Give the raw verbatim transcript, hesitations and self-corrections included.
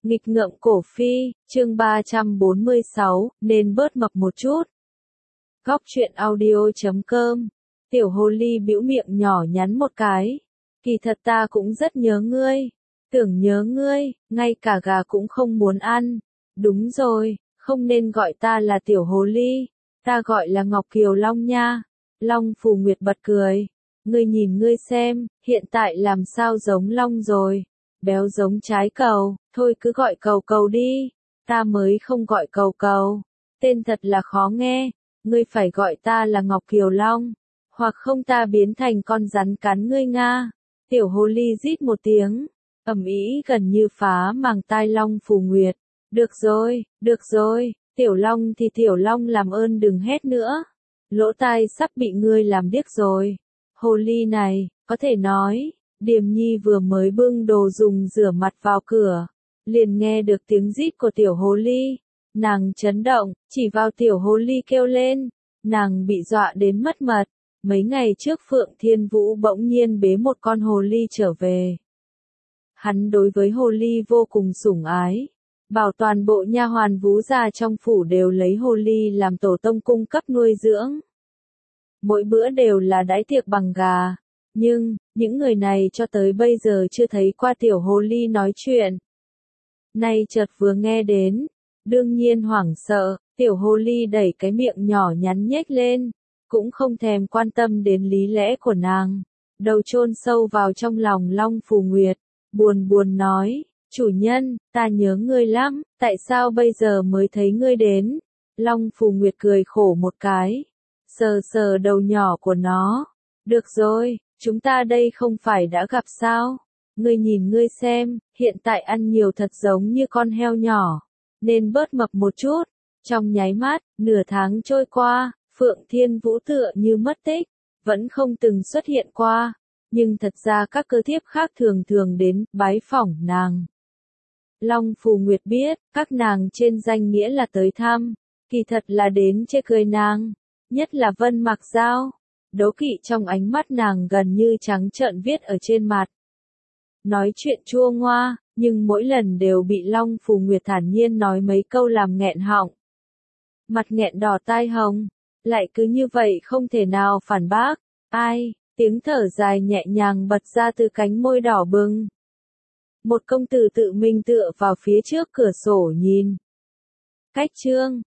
Nghịch ngợm cổ phi, chương ba trăm bốn mươi sáu, nên bớt mập một chút. Góc truyện audio chấm com. Tiểu hồ ly bĩu miệng nhỏ nhắn một cái. Kỳ thật ta cũng rất nhớ ngươi. Tưởng nhớ ngươi, ngay cả gà cũng không muốn ăn. Đúng rồi, không nên gọi ta là tiểu hồ ly. Ta gọi là Ngọc Kiều Long nha. Long Phù Nguyệt bật cười. Ngươi nhìn ngươi xem, hiện tại làm sao giống long rồi. Béo giống trái cầu, thôi cứ gọi cầu cầu đi. Ta mới không gọi cầu cầu. Tên thật là khó nghe. Ngươi phải gọi ta là Ngọc Kiều Long. Hoặc không ta biến thành con rắn cắn ngươi nga. Tiểu hồ ly rít một tiếng. Ầm ĩ gần như phá màng tai Long Phù Nguyệt. Được rồi, được rồi. Tiểu Long thì Tiểu Long làm ơn đừng hét nữa. Lỗ tai sắp bị ngươi làm điếc rồi. Hồ ly này, có thể nói. Điềm Nhi vừa mới bưng đồ dùng rửa mặt vào cửa, liền nghe được tiếng rít của tiểu hồ ly. Nàng chấn động, chỉ vào tiểu hồ ly kêu lên. Nàng bị dọa đến mất mật. Mấy ngày trước Phượng Thiên Vũ bỗng nhiên bế một con hồ ly trở về. Hắn đối với hồ ly vô cùng sủng ái. Bảo toàn bộ nha hoàn vú già trong phủ đều lấy hồ ly làm tổ tông cung cấp nuôi dưỡng. Mỗi bữa đều là đãi tiệc bằng gà. Nhưng, những người này cho tới bây giờ chưa thấy qua tiểu hồ ly nói chuyện. Nay chợt vừa nghe đến, đương nhiên hoảng sợ, tiểu hồ ly đẩy cái miệng nhỏ nhắn nhếch lên, cũng không thèm quan tâm đến lý lẽ của nàng. Đầu chôn sâu vào trong lòng Long Phù Nguyệt, buồn buồn nói, chủ nhân, ta nhớ ngươi lắm, tại sao bây giờ mới thấy ngươi đến? Long Phù Nguyệt cười khổ một cái, sờ sờ đầu nhỏ của nó. Được rồi. Chúng ta đây không phải đã gặp sao? Ngươi nhìn ngươi xem, hiện tại ăn nhiều thật giống như con heo nhỏ, nên bớt mập một chút. Trong nháy mắt, nửa tháng trôi qua, Phượng Thiên Vũ tựa như mất tích, vẫn không từng xuất hiện qua. Nhưng thật ra các cơ thiếp khác thường thường đến, bái phỏng nàng. Long Phù Nguyệt biết, các nàng trên danh nghĩa là tới thăm, kỳ thật là đến chê cười nàng, nhất là Vân Mạc Giao. Đố kỵ trong ánh mắt nàng gần như trắng trợn viết ở trên mặt. Nói chuyện chua ngoa, nhưng mỗi lần đều bị Long Phù Nguyệt thản nhiên nói mấy câu làm nghẹn họng. Mặt nghẹn đỏ tai hồng, lại cứ như vậy không thể nào phản bác. Ai, tiếng thở dài nhẹ nhàng bật ra từ cánh môi đỏ bừng. Một công tử tự mình tựa vào phía trước cửa sổ nhìn. Cách chương,